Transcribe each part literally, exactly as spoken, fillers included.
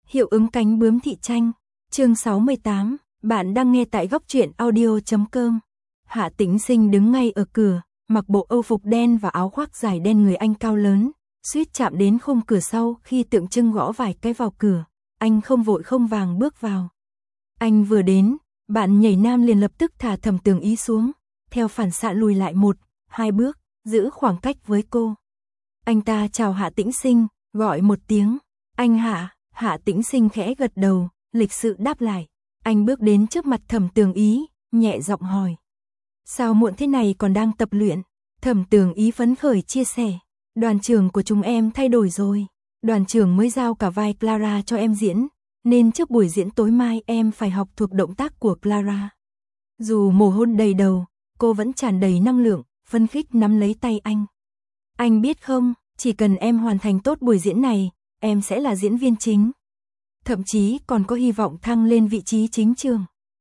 Hiệu ứng cánh bướm thị tranh. Chương sáu mươi tám, bạn đang nghe tại góc truyện audio chấm com. Hạ Tĩnh Sinh đứng ngay ở cửa, mặc bộ âu phục đen và áo khoác dài đen, người anh cao lớn, suýt chạm đến khung cửa sau khi tượng trưng gõ vài cái vào cửa. Anh không vội không vàng bước vào. Anh vừa đến, bạn nhảy nam liền lập tức thả Thẩm Tường Ý xuống, theo phản xạ lùi lại một, hai bước, giữ khoảng cách với cô. Anh ta chào Hạ Tĩnh Sinh, gọi một tiếng, anh Hạ. Hạ Tĩnh Sinh khẽ gật đầu, lịch sự đáp lại. Anh bước đến trước mặt Thẩm Tường Ý, nhẹ giọng hỏi. Sao muộn thế này còn đang tập luyện? Thẩm Tường Ý phấn khởi chia sẻ. Đoàn trưởng của chúng em thay đổi rồi. Đoàn trưởng mới giao cả vai Clara cho em diễn, nên trước buổi diễn tối mai em phải học thuộc động tác của Clara. Dù mồ hôi đầy đầu, cô vẫn tràn đầy năng lượng, phấn khích nắm lấy tay anh. Anh biết không, chỉ cần em hoàn thành tốt buổi diễn này, em sẽ là diễn viên chính. Thậm chí còn có hy vọng thăng lên vị trí chính trường.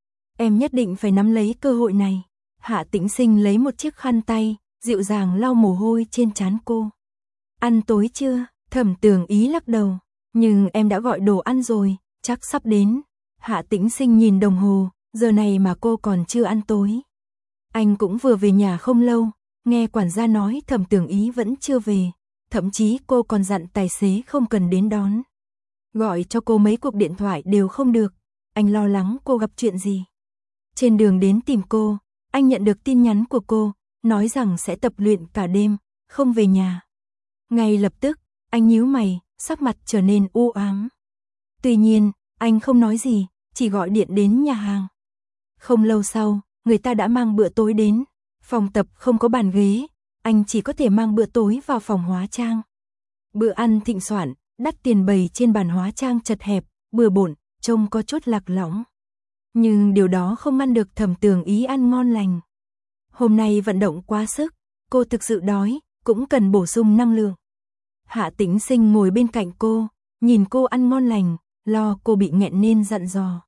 Em nhất định phải nắm lấy cơ hội này. Hạ Tĩnh Sinh lấy một chiếc khăn tay, dịu dàng lau mồ hôi trên trán cô. Ăn tối chưa? Thẩm Tường Ý lắc đầu. Nhưng em đã gọi đồ ăn rồi, chắc sắp đến. Hạ Tĩnh Sinh nhìn đồng hồ, giờ này mà cô còn chưa ăn tối. Anh cũng vừa về nhà không lâu, nghe quản gia nói Thẩm Tường Ý vẫn chưa về. Thậm chí cô còn dặn tài xế không cần đến đón. Gọi cho cô mấy cuộc điện thoại đều không được. Anh lo lắng cô gặp chuyện gì. Trên đường đến tìm cô, anh nhận được tin nhắn của cô, nói rằng sẽ tập luyện cả đêm, không về nhà. Ngay lập tức, anh nhíu mày, sắc mặt trở nên u ám. Tuy nhiên, anh không nói gì, chỉ gọi điện đến nhà hàng. Không lâu sau, người ta đã mang bữa tối đến. Phòng tập không có bàn ghế, anh chỉ có thể mang bữa tối vào phòng hóa trang. Bữa ăn thịnh soạn, đắt tiền bày trên bàn hóa trang chật hẹp, bừa bộn, trông có chút lạc lõng. Nhưng điều đó không ngăn được Thẩm Tường Ý ăn ngon lành. Hôm nay vận động quá sức, cô thực sự đói, cũng cần bổ sung năng lượng. Hạ Tĩnh Sinh ngồi bên cạnh cô, nhìn cô ăn ngon lành, lo cô bị nghẹn nên dặn dò.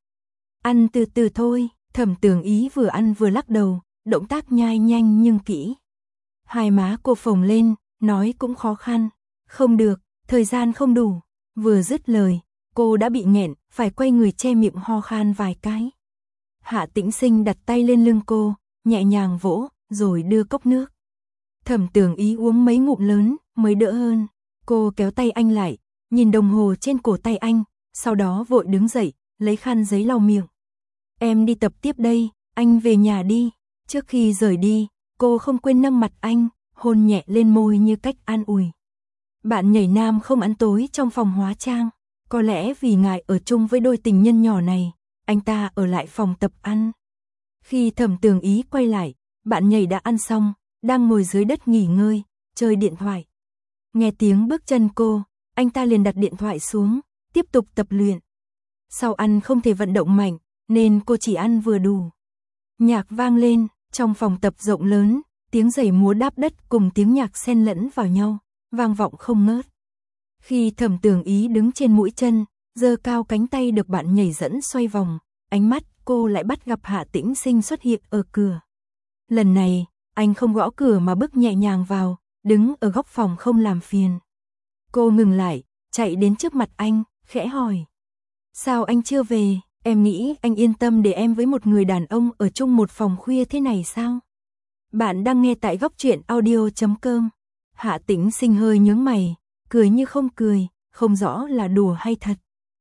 Ăn từ từ thôi. Thẩm Tường Ý vừa ăn vừa lắc đầu, động tác nhai nhanh nhưng kỹ. Hai má cô phồng lên, nói cũng khó khăn. Không được, thời gian không đủ. Vừa dứt lời, cô đã bị nghẹn, phải quay người che miệng ho khan vài cái. Hạ Tĩnh Sinh đặt tay lên lưng cô, nhẹ nhàng vỗ, rồi đưa cốc nước. Thẩm Tường Ý uống mấy ngụm lớn, mới đỡ hơn. Cô kéo tay anh lại, nhìn đồng hồ trên cổ tay anh, sau đó vội đứng dậy, lấy khăn giấy lau miệng. Em đi tập tiếp đây, anh về nhà đi. Trước khi rời đi, cô không quên nâng mặt anh, hôn nhẹ lên môi như cách an ủi. Bạn nhảy nam không ăn tối trong phòng hóa trang. Có lẽ vì ngại ở chung với đôi tình nhân nhỏ này, anh ta ở lại phòng tập ăn. Khi Thẩm Tường Ý quay lại, bạn nhảy đã ăn xong, đang ngồi dưới đất nghỉ ngơi, chơi điện thoại. Nghe tiếng bước chân cô, anh ta liền đặt điện thoại xuống, tiếp tục tập luyện. Sau ăn không thể vận động mạnh, nên cô chỉ ăn vừa đủ. Nhạc vang lên, trong phòng tập rộng lớn, tiếng giày múa đáp đất cùng tiếng nhạc xen lẫn vào nhau, vang vọng không ngớt. Khi Thẩm Tường Ý đứng trên mũi chân, giơ cao cánh tay được bạn nhảy dẫn xoay vòng, ánh mắt cô lại bắt gặp Hạ Tĩnh Sinh xuất hiện ở cửa. Lần này, anh không gõ cửa mà bước nhẹ nhàng vào, đứng ở góc phòng không làm phiền. Cô ngừng lại, chạy đến trước mặt anh, khẽ hỏi. Sao anh chưa về? Em nghĩ anh yên tâm để em với một người đàn ông ở chung một phòng khuya thế này sao? Bạn đang nghe tại góc truyện audio chấm com. Hạ Tĩnh Sinh hơi nhướng mày, cười như không cười, không rõ là đùa hay thật.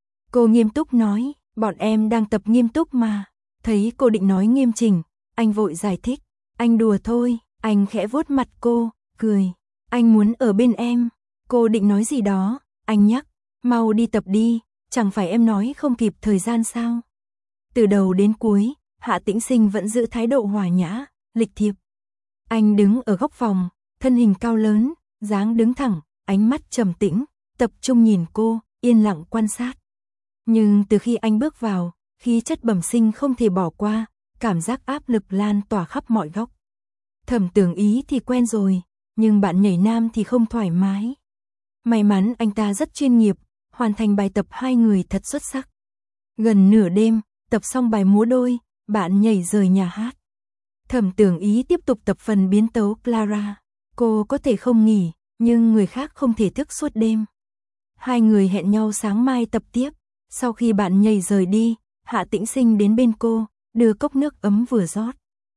Cô nghiêm túc nói, bọn em đang tập nghiêm túc mà. Thấy cô định nói nghiêm chỉnh, anh vội giải thích. Anh đùa thôi. Anh khẽ vuốt mặt cô, cười. Anh muốn ở bên em. Cô định nói gì đó, anh nhắc. Mau đi tập đi, chẳng phải em nói không kịp thời gian sao? Từ đầu đến cuối, Hạ Tĩnh Sinh vẫn giữ thái độ hòa nhã, lịch thiệp. Anh đứng ở góc phòng, thân hình cao lớn, dáng đứng thẳng, ánh mắt trầm tĩnh, tập trung nhìn cô, yên lặng quan sát. Nhưng từ khi anh bước vào, khí chất bẩm sinh không thể bỏ qua, cảm giác áp lực lan tỏa khắp mọi góc. Thẩm Tường Ý thì quen rồi, nhưng bạn nhảy nam thì không thoải mái. May mắn anh ta rất chuyên nghiệp, hoàn thành bài tập hai người thật xuất sắc. Gần nửa đêm, tập xong bài múa đôi, bạn nhảy rời nhà hát. Thẩm Tường Ý tiếp tục tập phần biến tấu Clara. Cô có thể không nghỉ, nhưng người khác không thể thức suốt đêm. Hai người hẹn nhau sáng mai tập tiếp. Sau khi bạn nhảy rời đi, Hạ Tĩnh Sinh đến bên cô, đưa cốc nước ấm vừa rót.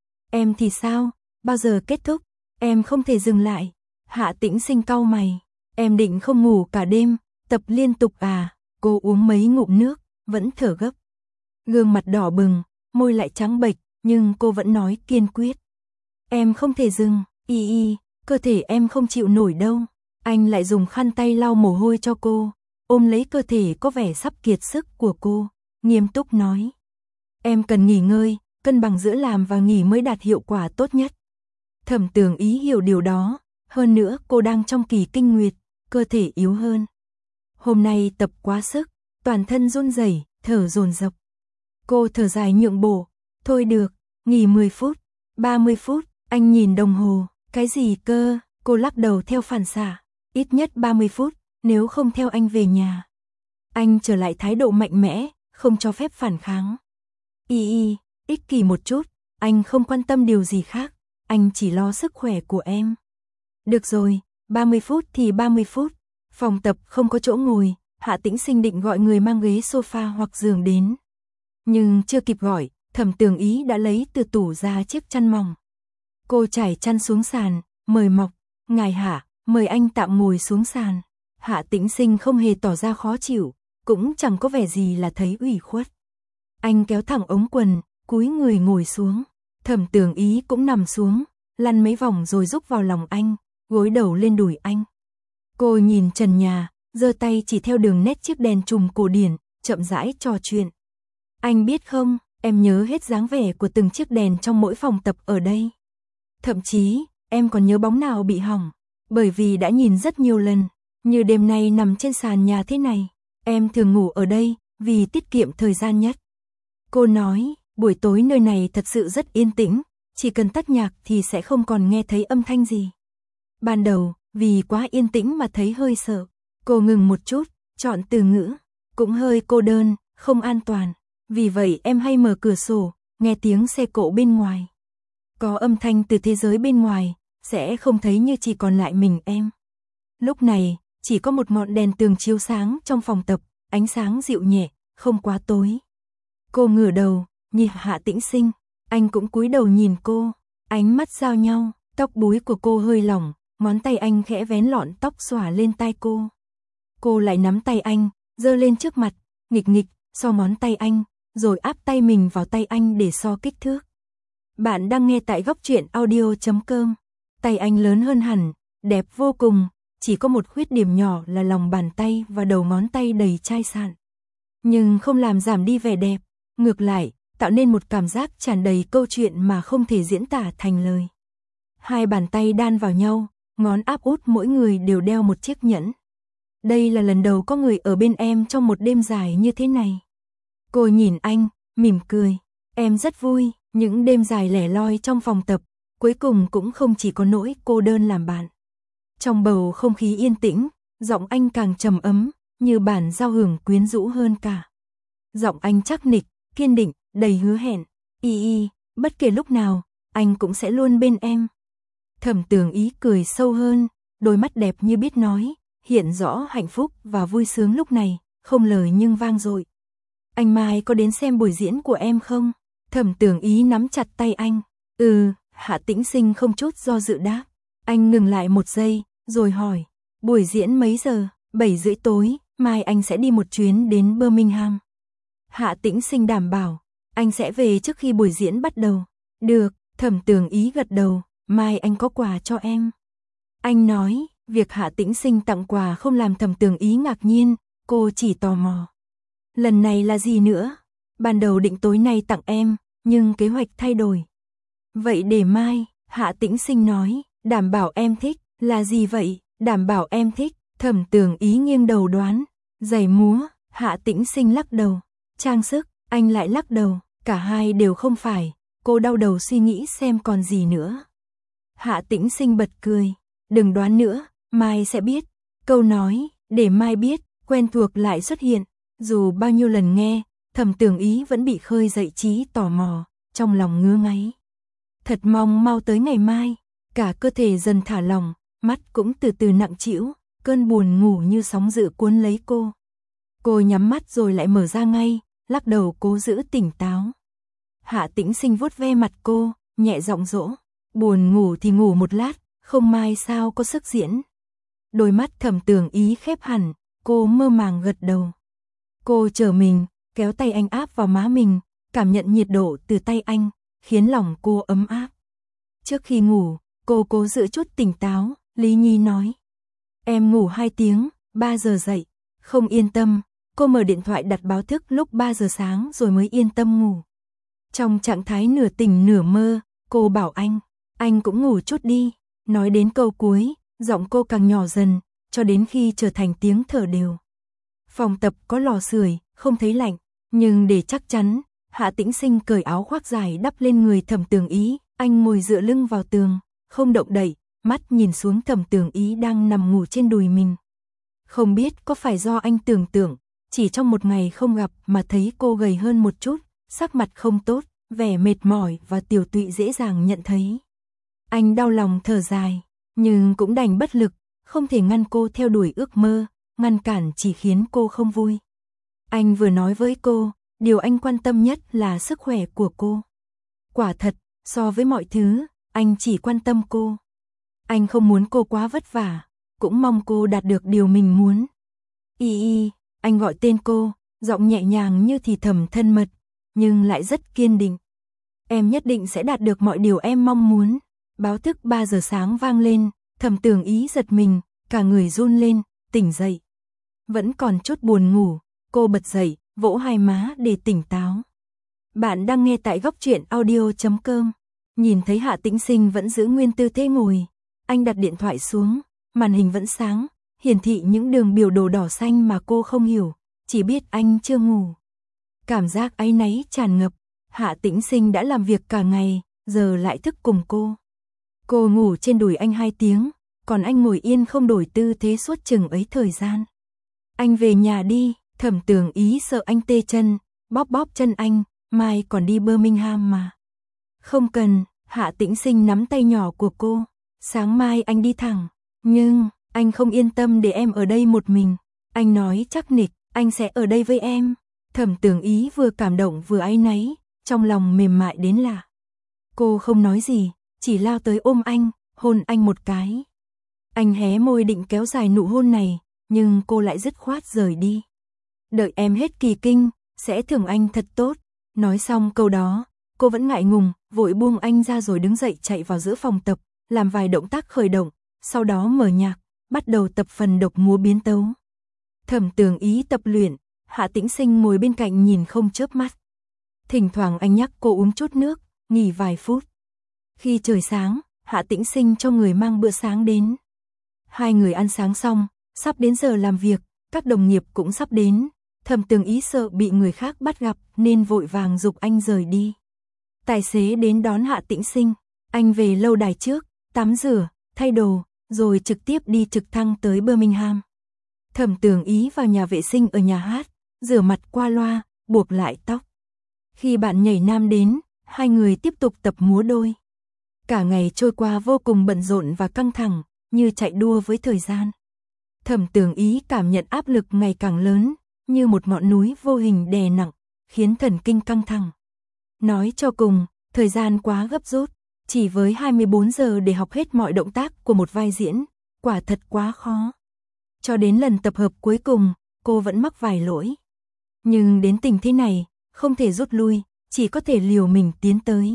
Em thì sao? Bao giờ kết thúc? Em không thể dừng lại. Hạ Tĩnh Sinh cau mày. Em định không ngủ cả đêm, tập liên tục à? Cô uống mấy ngụm nước, vẫn thở gấp. Gương mặt đỏ bừng, môi lại trắng bệch, nhưng cô vẫn nói kiên quyết. Em không thể dừng, y y, cơ thể em không chịu nổi đâu. Anh lại dùng khăn tay lau mồ hôi cho cô, ôm lấy cơ thể có vẻ sắp kiệt sức của cô, nghiêm túc nói. Em cần nghỉ ngơi, cân bằng giữa làm và nghỉ mới đạt hiệu quả tốt nhất. Thẩm Tường Ý hiểu điều đó, hơn nữa cô đang trong kỳ kinh nguyệt, cơ thể yếu hơn. Hôm nay tập quá sức, toàn thân run rẩy, thở dồn dập. Cô thở dài nhượng bộ, thôi được, nghỉ mười phút, ba mươi phút, anh nhìn đồng hồ, cái gì cơ, cô lắc đầu theo phản xạ, ít nhất ba mươi phút, nếu không theo anh về nhà. Anh trở lại thái độ mạnh mẽ, không cho phép phản kháng. Y y, ích kỷ một chút, anh không quan tâm điều gì khác, anh chỉ lo sức khỏe của em. Được rồi, ba mươi phút thì ba mươi phút, phòng tập không có chỗ ngồi, Hạ Tĩnh Sinh định gọi người mang ghế sofa hoặc giường đến. Nhưng chưa kịp gọi, Thẩm Tường Ý đã lấy từ tủ ra chiếc chăn mỏng. Cô trải chăn xuống sàn, mời Mộc, ngài Hạ, mời anh tạm ngồi xuống sàn. Hạ Tĩnh Sinh không hề tỏ ra khó chịu, cũng chẳng có vẻ gì là thấy ủy khuất. Anh kéo thẳng ống quần, cúi người ngồi xuống. Thẩm Tường Ý cũng nằm xuống, lăn mấy vòng rồi rúc vào lòng anh, gối đầu lên đùi anh. Cô nhìn trần nhà, giơ tay chỉ theo đường nét chiếc đèn trùm cổ điển, chậm rãi trò chuyện. Anh biết không, em nhớ hết dáng vẻ của từng chiếc đèn trong mỗi phòng tập ở đây. Thậm chí, em còn nhớ bóng nào bị hỏng, bởi vì đã nhìn rất nhiều lần, như đêm nay nằm trên sàn nhà thế này, em thường ngủ ở đây, vì tiết kiệm thời gian nhất. Cô nói, buổi tối nơi này thật sự rất yên tĩnh, chỉ cần tắt nhạc thì sẽ không còn nghe thấy âm thanh gì. Ban đầu, vì quá yên tĩnh mà thấy hơi sợ, cô ngừng một chút, chọn từ ngữ, cũng hơi cô đơn, không an toàn. Vì vậy em hay mở cửa sổ, nghe tiếng xe cộ bên ngoài. Có âm thanh từ thế giới bên ngoài, sẽ không thấy như chỉ còn lại mình em. Lúc này, chỉ có một ngọn đèn tường chiếu sáng trong phòng tập, ánh sáng dịu nhẹ, không quá tối. Cô ngửa đầu, nhìn Hạ Tĩnh Sinh, anh cũng cúi đầu nhìn cô, ánh mắt giao nhau, tóc búi của cô hơi lỏng, ngón tay anh khẽ vén lọn tóc xõa lên tai cô. Cô lại nắm tay anh, giơ lên trước mặt, nghịch nghịch, so ngón tay anh, rồi áp tay mình vào tay anh để so kích thước. Bạn đang nghe tại góc truyện audio chấm com. Tay anh lớn hơn hẳn, đẹp vô cùng, chỉ có một khuyết điểm nhỏ là lòng bàn tay và đầu ngón tay đầy chai sạn. Nhưng không làm giảm đi vẻ đẹp, ngược lại, tạo nên một cảm giác tràn đầy câu chuyện mà không thể diễn tả thành lời. Hai bàn tay đan vào nhau, ngón áp út mỗi người đều đeo một chiếc nhẫn. Đây là lần đầu có người ở bên em trong một đêm dài như thế này. Cô nhìn anh, mỉm cười. Em rất vui, những đêm dài lẻ loi trong phòng tập, cuối cùng cũng không chỉ có nỗi cô đơn làm bạn. Trong bầu không khí yên tĩnh, giọng anh càng trầm ấm, như bản giao hưởng quyến rũ hơn cả. Giọng anh chắc nịch, kiên định, đầy hứa hẹn. Y y, bất kể lúc nào, anh cũng sẽ luôn bên em. Thẩm Tường Ý cười sâu hơn, đôi mắt đẹp như biết nói, hiện rõ hạnh phúc và vui sướng lúc này, không lời nhưng vang dội. Anh mai có đến xem buổi diễn của em không? Thẩm Tường Ý nắm chặt tay anh. Ừ, Hạ Tĩnh Sinh không chút do dự đáp. Anh ngừng lại một giây, rồi hỏi. Buổi diễn mấy giờ? bảy rưỡi tối, mai anh sẽ đi một chuyến đến Birmingham. Hạ Tĩnh Sinh đảm bảo, anh sẽ về trước khi buổi diễn bắt đầu. Được, Thẩm Tường Ý gật đầu, mai anh có quà cho em. Anh nói, việc Hạ Tĩnh Sinh tặng quà không làm Thẩm Tường Ý ngạc nhiên, cô chỉ tò mò. Lần này là gì nữa? Ban đầu định tối nay tặng em, nhưng kế hoạch thay đổi. Vậy để mai, Hạ Tĩnh Sinh nói, đảm bảo em thích, là gì vậy? Đảm bảo em thích, Thẩm Tường Ý nghiêng đầu đoán. Giày múa, Hạ Tĩnh Sinh lắc đầu. Trang sức, anh lại lắc đầu, cả hai đều không phải. Cô đau đầu suy nghĩ xem còn gì nữa. Hạ Tĩnh Sinh bật cười. Đừng đoán nữa, mai sẽ biết. Câu nói, để mai biết, quen thuộc lại xuất hiện. Dù bao nhiêu lần nghe, Thẩm Tường Ý vẫn bị khơi dậy trí tò mò, trong lòng ngứa ngáy. Thật mong mau tới ngày mai, cả cơ thể dần thả lỏng, mắt cũng từ từ nặng trĩu, cơn buồn ngủ như sóng dữ cuốn lấy cô. Cô nhắm mắt rồi lại mở ra ngay, lắc đầu cố giữ tỉnh táo. Hạ Tĩnh Sinh vuốt ve mặt cô, nhẹ giọng dỗ. Buồn ngủ thì ngủ một lát, không mai sao có sức diễn. Đôi mắt Thẩm Tường Ý khép hẳn, cô mơ màng gật đầu. Cô trở mình, kéo tay anh áp vào má mình, cảm nhận nhiệt độ từ tay anh, khiến lòng cô ấm áp. Trước khi ngủ, cô cố giữ chút tỉnh táo, Lý Nhi nói. Em ngủ hai tiếng, ba giờ dậy. Không yên tâm, cô mở điện thoại đặt báo thức lúc ba giờ sáng rồi mới yên tâm ngủ. Trong trạng thái nửa tỉnh nửa mơ, cô bảo anh, anh cũng ngủ chút đi. Nói đến câu cuối, giọng cô càng nhỏ dần, cho đến khi trở thành tiếng thở đều. Phòng tập có lò sưởi, không thấy lạnh, nhưng để chắc chắn, Hạ Tĩnh Sinh cởi áo khoác dài đắp lên người Thẩm Tường Ý, anh ngồi dựa lưng vào tường, không động đậy, mắt nhìn xuống Thẩm Tường Ý đang nằm ngủ trên đùi mình. Không biết có phải do anh tưởng tượng, chỉ trong một ngày không gặp mà thấy cô gầy hơn một chút, sắc mặt không tốt, vẻ mệt mỏi và tiểu tụy dễ dàng nhận thấy. Anh đau lòng thở dài, nhưng cũng đành bất lực, không thể ngăn cô theo đuổi ước mơ, ngăn cản chỉ khiến cô không vui. Anh vừa nói với cô, điều anh quan tâm nhất là sức khỏe của cô. Quả thật, so với mọi thứ, anh chỉ quan tâm cô. Anh không muốn cô quá vất vả, cũng mong cô đạt được điều mình muốn. Y y, anh gọi tên cô, giọng nhẹ nhàng như thì thầm thân mật, nhưng lại rất kiên định. Em nhất định sẽ đạt được mọi điều em mong muốn. Báo thức ba giờ sáng vang lên, Thẩm Tường Ý giật mình, cả người run lên, tỉnh dậy. Vẫn còn chút buồn ngủ, cô bật dậy, vỗ hai má để tỉnh táo. Bạn đang nghe tại góc truyện audio chấm com. Nhìn thấy Hạ Tĩnh Sinh vẫn giữ nguyên tư thế ngồi, anh đặt điện thoại xuống, màn hình vẫn sáng, hiển thị những đường biểu đồ đỏ xanh mà cô không hiểu, chỉ biết anh chưa ngủ. Cảm giác áy náy tràn ngập, Hạ Tĩnh Sinh đã làm việc cả ngày, giờ lại thức cùng cô. Cô ngủ trên đùi anh hai tiếng, còn anh ngồi yên không đổi tư thế suốt chừng ấy thời gian. Anh về nhà đi, Thẩm Tường Ý sợ anh tê chân, bóp bóp chân anh, mai còn đi Birmingham mà. Không cần, Hạ Tĩnh Sinh nắm tay nhỏ của cô, sáng mai anh đi thẳng, nhưng anh không yên tâm để em ở đây một mình. Anh nói chắc nịch, anh sẽ ở đây với em. Thẩm Tường Ý vừa cảm động vừa áy náy, trong lòng mềm mại đến lạ. Cô không nói gì, chỉ lao tới ôm anh, hôn anh một cái. Anh hé môi định kéo dài nụ hôn này, nhưng cô lại dứt khoát rời đi. Đợi em hết kỳ kinh, sẽ thưởng anh thật tốt. Nói xong câu đó, cô vẫn ngại ngùng, vội buông anh ra rồi đứng dậy chạy vào giữa phòng tập, làm vài động tác khởi động, sau đó mở nhạc, bắt đầu tập phần độc múa biến tấu. Thẩm Tường Ý tập luyện, Hạ Tĩnh Sinh ngồi bên cạnh nhìn không chớp mắt. Thỉnh thoảng anh nhắc cô uống chút nước, nghỉ vài phút. Khi trời sáng, Hạ Tĩnh Sinh cho người mang bữa sáng đến. Hai người ăn sáng xong, sắp đến giờ làm việc, các đồng nghiệp cũng sắp đến. Thẩm Tường Ý sợ bị người khác bắt gặp nên vội vàng giục anh rời đi. Tài xế đến đón Hạ Tĩnh Sinh, anh về lâu đài trước, tắm rửa, thay đồ, rồi trực tiếp đi trực thăng tới Birmingham. Thẩm Tường Ý vào nhà vệ sinh ở nhà hát, rửa mặt qua loa, buộc lại tóc. Khi bạn nhảy nam đến, hai người tiếp tục tập múa đôi. Cả ngày trôi qua vô cùng bận rộn và căng thẳng, như chạy đua với thời gian. Thẩm Tường Ý cảm nhận áp lực ngày càng lớn, như một ngọn núi vô hình đè nặng, khiến thần kinh căng thẳng. Nói cho cùng, thời gian quá gấp rút, chỉ với hai mươi bốn giờ để học hết mọi động tác của một vai diễn, quả thật quá khó. Cho đến lần tập hợp cuối cùng, cô vẫn mắc vài lỗi. Nhưng đến tình thế này, không thể rút lui, chỉ có thể liều mình tiến tới.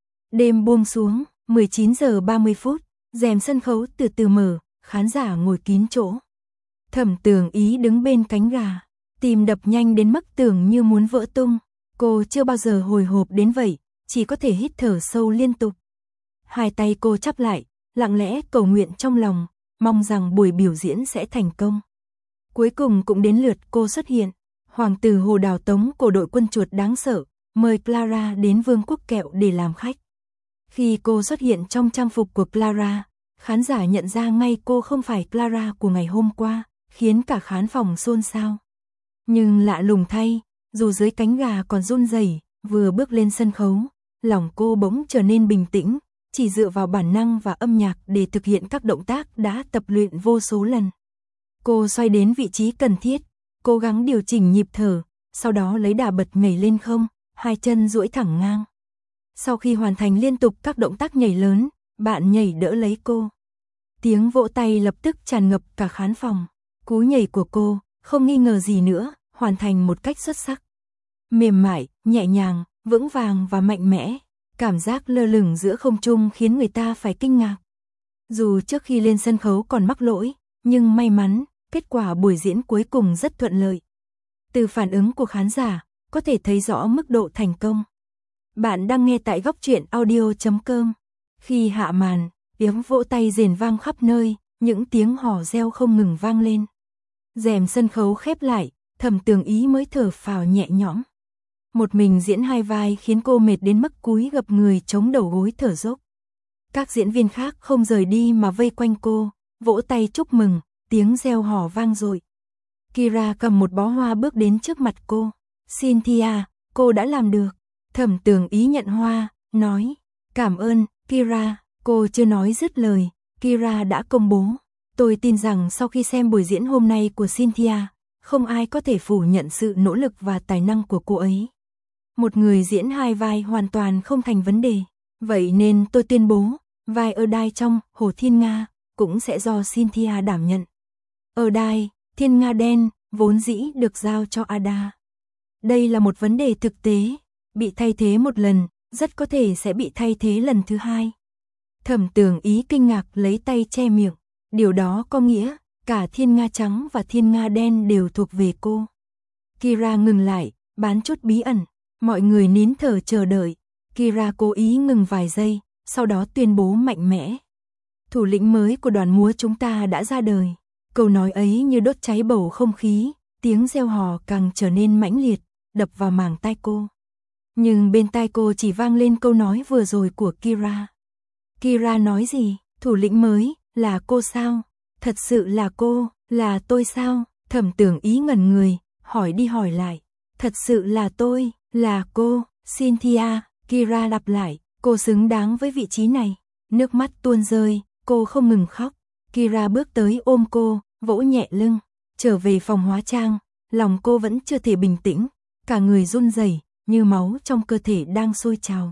Đêm buông xuống, mười chín giờ ba mươi phút, rèm sân khấu từ từ mở, khán giả ngồi kín chỗ. Thẩm Tường Ý đứng bên cánh gà, tim đập nhanh đến mức tưởng như muốn vỡ tung. Cô chưa bao giờ hồi hộp đến vậy, chỉ có thể hít thở sâu liên tục. Hai tay cô chắp lại, lặng lẽ cầu nguyện trong lòng, mong rằng buổi biểu diễn sẽ thành công. Cuối cùng cũng đến lượt cô xuất hiện. Hoàng tử Hồ Đào Tống của đội quân chuột đáng sợ, mời Clara đến Vương quốc kẹo để làm khách. Khi cô xuất hiện trong trang phục của Clara, khán giả nhận ra ngay cô không phải Clara của ngày hôm qua, khiến cả khán phòng xôn xao. Nhưng lạ lùng thay, dù dưới cánh gà còn run rẩy, vừa bước lên sân khấu, lòng cô bỗng trở nên bình tĩnh, chỉ dựa vào bản năng và âm nhạc để thực hiện các động tác đã tập luyện vô số lần. Cô xoay đến vị trí cần thiết, cố gắng điều chỉnh nhịp thở, sau đó lấy đà bật nhảy lên không, hai chân duỗi thẳng ngang. Sau khi hoàn thành liên tục các động tác nhảy lớn, bạn nhảy đỡ lấy cô. Tiếng vỗ tay lập tức tràn ngập cả khán phòng. Cú nhảy của cô, không nghi ngờ gì nữa, hoàn thành một cách xuất sắc. Mềm mại, nhẹ nhàng, vững vàng và mạnh mẽ. Cảm giác lơ lửng giữa không trung khiến người ta phải kinh ngạc. Dù trước khi lên sân khấu còn mắc lỗi, nhưng may mắn, kết quả buổi diễn cuối cùng rất thuận lợi. Từ phản ứng của khán giả, có thể thấy rõ mức độ thành công. Bạn đang nghe tại góc truyện audio chấm com. Khi hạ màn, tiếng vỗ tay rền vang khắp nơi, những tiếng hò reo không ngừng vang lên. Rèm sân khấu khép lại, Thẩm Tường Ý mới thở phào nhẹ nhõm. Một mình diễn hai vai khiến cô mệt đến mức cúi gập người chống đầu gối thở dốc. Các diễn viên khác không rời đi mà vây quanh cô, vỗ tay chúc mừng, tiếng reo hò vang dội. Kira cầm một bó hoa bước đến trước mặt cô. Cynthia, cô đã làm được. Thẩm Tường Ý nhận hoa, nói, cảm ơn, Kira. Cô chưa nói dứt lời, Kira đã công bố. Tôi tin rằng sau khi xem buổi diễn hôm nay của Cynthia, không ai có thể phủ nhận sự nỗ lực và tài năng của cô ấy. Một người diễn hai vai hoàn toàn không thành vấn đề. Vậy nên tôi tuyên bố, vai Erdai trong Hồ Thiên Nga cũng sẽ do Cynthia đảm nhận. Erdai, Thiên Nga đen, vốn dĩ được giao cho Ada. Đây là một vấn đề thực tế, bị thay thế một lần, rất có thể sẽ bị thay thế lần thứ hai. Thẩm Tường Ý kinh ngạc lấy tay che miệng, điều đó có nghĩa, cả Thiên Nga trắng và Thiên Nga đen đều thuộc về cô. Kira ngừng lại, bán chút bí ẩn, mọi người nín thở chờ đợi. Kira cố ý ngừng vài giây, sau đó tuyên bố mạnh mẽ. Thủ lĩnh mới của đoàn múa chúng ta đã ra đời. Câu nói ấy như đốt cháy bầu không khí, tiếng reo hò càng trở nên mãnh liệt, đập vào màng tai cô. Nhưng bên tai cô chỉ vang lên câu nói vừa rồi của Kira. Kira nói gì? Thủ lĩnh mới, là cô sao? Thật sự là cô, là tôi sao? Thẩm Tường Ý ngẩn người, hỏi đi hỏi lại. Thật sự là tôi, là cô, Cynthia. Kira lặp lại, cô xứng đáng với vị trí này. Nước mắt tuôn rơi, cô không ngừng khóc. Kira bước tới ôm cô, vỗ nhẹ lưng. Trở về phòng hóa trang, lòng cô vẫn chưa thể bình tĩnh. Cả người run rẩy, như máu trong cơ thể đang sôi trào.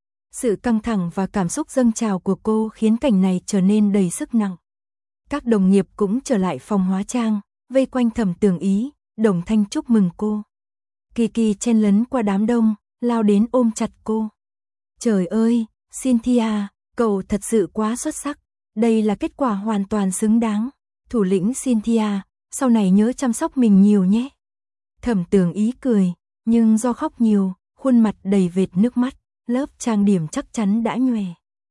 Sự căng thẳng và cảm xúc dâng trào của cô khiến cảnh này trở nên đầy sức nặng. Các đồng nghiệp cũng trở lại phòng hóa trang, vây quanh Thẩm Tường Ý, đồng thanh chúc mừng cô. Kiki chen lấn qua đám đông, lao đến ôm chặt cô. Trời ơi, Cynthia, cậu thật sự quá xuất sắc. Đây là kết quả hoàn toàn xứng đáng. Thủ lĩnh Cynthia, sau này nhớ chăm sóc mình nhiều nhé. Thẩm Tường Ý cười, nhưng do khóc nhiều, khuôn mặt đầy vệt nước mắt, lớp trang điểm chắc chắn đã nhòe.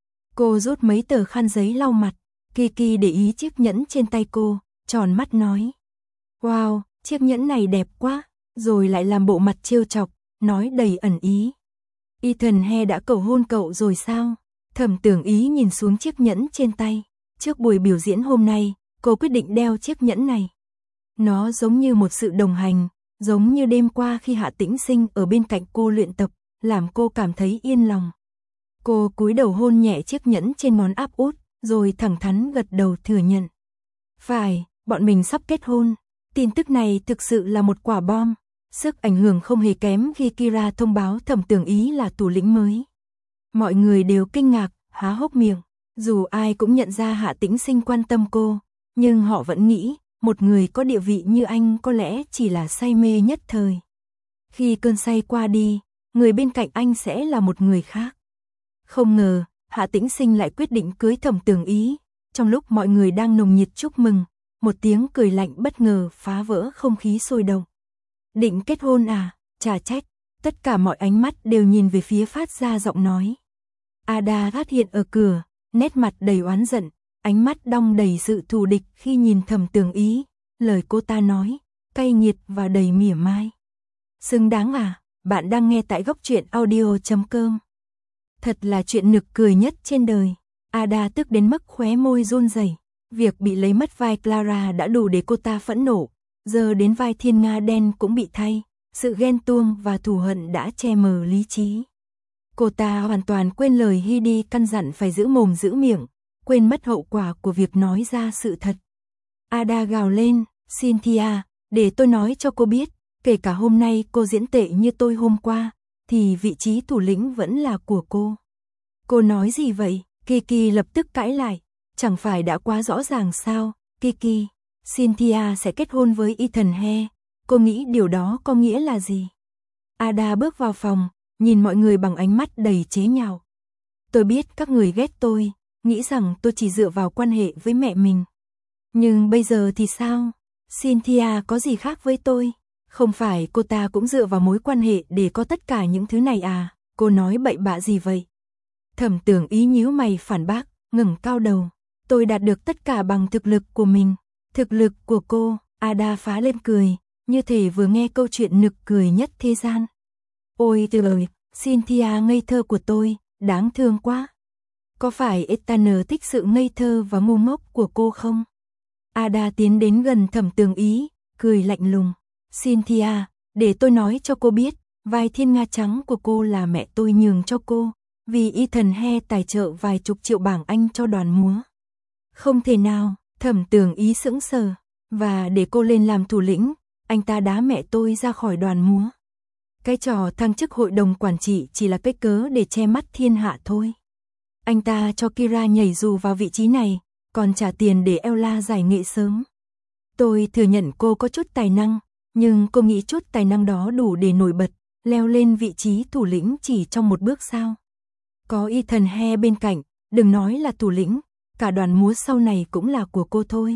Cô rút mấy tờ khăn giấy lau mặt. Kiki để ý chiếc nhẫn trên tay cô, tròn mắt nói. Wow, chiếc nhẫn này đẹp quá. Rồi lại làm bộ mặt trêu chọc, nói đầy ẩn ý. Ethan He đã cầu hôn cậu rồi sao? Thẩm Tường Ý nhìn xuống chiếc nhẫn trên tay. Trước buổi biểu diễn hôm nay, cô quyết định đeo chiếc nhẫn này. Nó giống như một sự đồng hành, giống như đêm qua khi Hạ Tĩnh Sinh ở bên cạnh cô luyện tập, làm cô cảm thấy yên lòng. Cô cúi đầu hôn nhẹ chiếc nhẫn trên ngón áp út, rồi thẳng thắn gật đầu thừa nhận. Phải, bọn mình sắp kết hôn. Tin tức này thực sự là một quả bom. Sức ảnh hưởng không hề kém khi Kira thông báo Thẩm Tường Ý là thủ lĩnh mới. Mọi người đều kinh ngạc, há hốc miệng. Dù ai cũng nhận ra Hạ Tĩnh Sinh quan tâm cô, nhưng họ vẫn nghĩ, một người có địa vị như anh có lẽ chỉ là say mê nhất thời. Khi cơn say qua đi, người bên cạnh anh sẽ là một người khác. Không ngờ, Hạ Tĩnh Sinh lại quyết định cưới Thẩm Tường Ý. Trong lúc mọi người đang nồng nhiệt chúc mừng, một tiếng cười lạnh bất ngờ phá vỡ không khí sôi động. Định kết hôn à? Chả trách. Tất cả mọi ánh mắt đều nhìn về phía phát ra giọng nói. Ada phát hiện ở cửa, nét mặt đầy oán giận, ánh mắt đong đầy sự thù địch khi nhìn Thẩm Tường Ý. Lời cô ta nói, cay nghiệt và đầy mỉa mai. Xứng đáng à? Bạn đang nghe tại góc truyện audio chấm com. Thật là chuyện nực cười nhất trên đời. Ada tức đến mức khóe môi run rẩy. Việc bị lấy mất vai Clara đã đủ để cô ta phẫn nộ. Giờ đến vai Thiên Nga đen cũng bị thay. Sự ghen tuông và thù hận đã che mờ lý trí. Cô ta hoàn toàn quên lời Heidi căn dặn phải giữ mồm giữ miệng, quên mất hậu quả của việc nói ra sự thật. Ada gào lên, Cynthia, để tôi nói cho cô biết, kể cả hôm nay cô diễn tệ như tôi hôm qua, thì vị trí thủ lĩnh vẫn là của cô. Cô nói gì vậy? Kiki lập tức cãi lại, chẳng phải đã quá rõ ràng sao? Kiki, Cynthia sẽ kết hôn với Ethan He, cô nghĩ điều đó có nghĩa là gì? Ada bước vào phòng, nhìn mọi người bằng ánh mắt đầy chế nhạo. Tôi biết các người ghét tôi, nghĩ rằng tôi chỉ dựa vào quan hệ với mẹ mình. Nhưng bây giờ thì sao? Cynthia có gì khác với tôi? Không phải cô ta cũng dựa vào mối quan hệ để có tất cả những thứ này à? Cô nói bậy bạ gì vậy? Thẩm Tưởng Ý nhíu mày phản bác, ngẩng cao đầu. Tôi đạt được tất cả bằng thực lực của mình. Thực lực của cô? Ada phá lên cười, như thể vừa nghe câu chuyện nực cười nhất thế gian. Ôi trời, Cynthia ngây thơ của tôi, đáng thương quá. Có phải Ethan thích sự ngây thơ và ngu ngốc của cô không? Ada tiến đến gần Thẩm Tường Ý, cười lạnh lùng. Cynthia, để tôi nói cho cô biết, vai thiên nga trắng của cô là mẹ tôi nhường cho cô, vì Ethan He tài trợ vài chục triệu bảng Anh cho đoàn múa. Không thể nào, Thẩm Tường Ý sững sờ, và để cô lên làm thủ lĩnh, anh ta đá mẹ tôi ra khỏi đoàn múa. Cái trò thăng chức hội đồng quản trị chỉ là cái cớ để che mắt thiên hạ thôi. Anh ta cho Kira nhảy dù vào vị trí này, còn trả tiền để Ella giải nghệ sớm. Tôi thừa nhận cô có chút tài năng, nhưng cô nghĩ chút tài năng đó đủ để nổi bật, leo lên vị trí thủ lĩnh chỉ trong một bước sao? Có Ethan He bên cạnh, đừng nói là thủ lĩnh, cả đoàn múa sau này cũng là của cô thôi.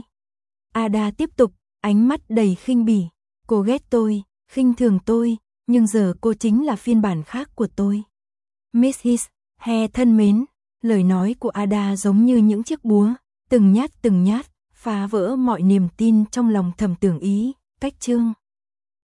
Ada tiếp tục, ánh mắt đầy khinh bỉ. Cô ghét tôi, khinh thường tôi, nhưng giờ cô chính là phiên bản khác của tôi. missus He thân mến, lời nói của Ada giống như những chiếc búa, từng nhát từng nhát, phá vỡ mọi niềm tin trong lòng Thẩm Tưởng Ý. Cách chương